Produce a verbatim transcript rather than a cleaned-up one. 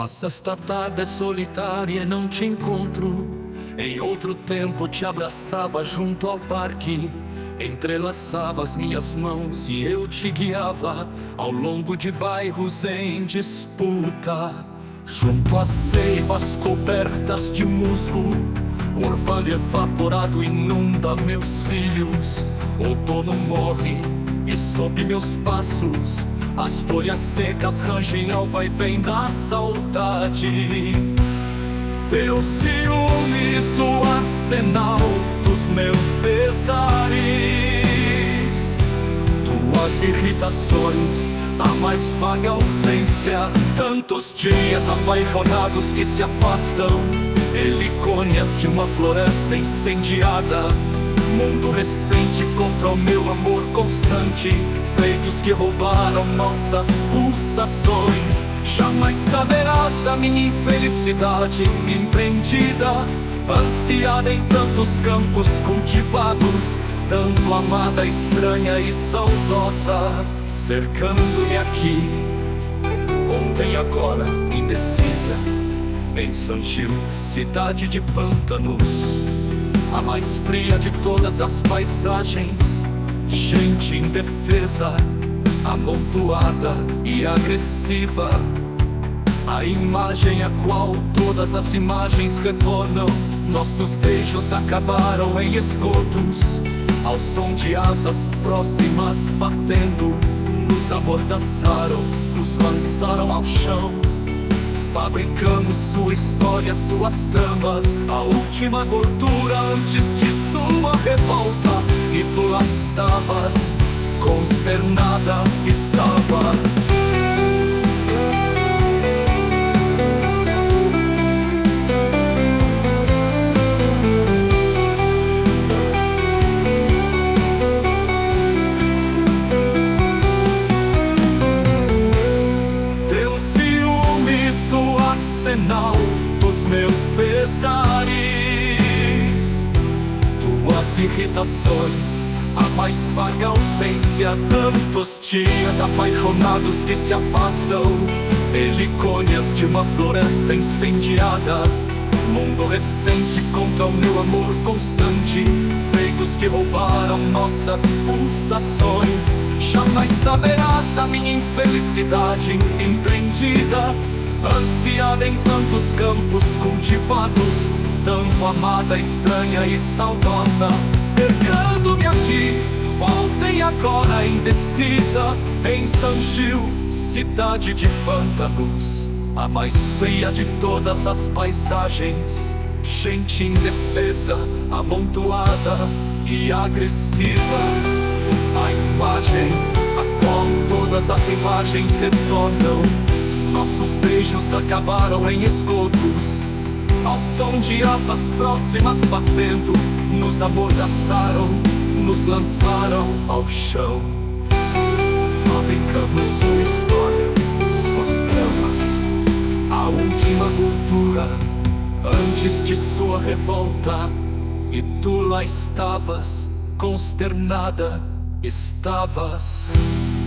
Mas esta tarde é solitária e não te encontro. Em outro tempo te abraçava junto ao parque, entrelaçava as minhas mãos e eu te guiava ao longo de bairros em disputa. Junto às ceibas cobertas de musgo, o orvalho evaporado inunda meus cílios. Outono morre e sob meus passos as folhas secas rangem ao vai-vem da saudade. Teu ciúmes, o arsenal dos meus pesares, tuas irritações, a mais vaga ausência. Tantos dias apaixonados que se afastam, helicônias de uma floresta incendiada. Mundo recente contra o meu amor constante, feitos que roubaram nossas pulsações. Jamais saberás da minha infelicidade empreendida, ansiada em tantos campos cultivados, tanto amada, estranha e saudosa, cercando-me aqui, ontem, agora, indecisa, em San Gil, cidade de pântanos, a mais fria de todas as paisagens. Gente indefesa, amontoada e agressiva, a imagem a qual todas as imagens retornam. Nossos beijos acabaram em esgotos, ao som de asas próximas batendo. Nos amordaçaram, nos lançaram ao chão. Fabricamos sua história, suas tramas, a última gordura antes de sua revolta. E tu lá estavas, consternada estavas. Teu ciúmes, o arsenal dos meus pesares, tuas irritações, a mais vaga ausência. Tantos dias apaixonados que se afastam, helicônias de uma floresta incendiada. Mundo recente contra o meu amor constante, feitos que roubaram nossas pulsações. Jamais saberás da minha infelicidade empreendida, ansiada em tantos campos cultivados, tanto amada, estranha e saudosa, cercando-me aqui, ontem, agora, indecisa, em San Gil, cidade de pântanos, a mais fria de todas as paisagens. Gente indefesa, amontoada e agressiva, a imagem a qual todas as imagens retornam. Nossos beijos acabaram em esgotos, ao som de asas próximas batendo. Nos amordaçaram, nos lançaram ao chão. Fabricamos sua história, suas tramas, a última cultura antes de sua revolta. E tu lá estavas, consternada estavas.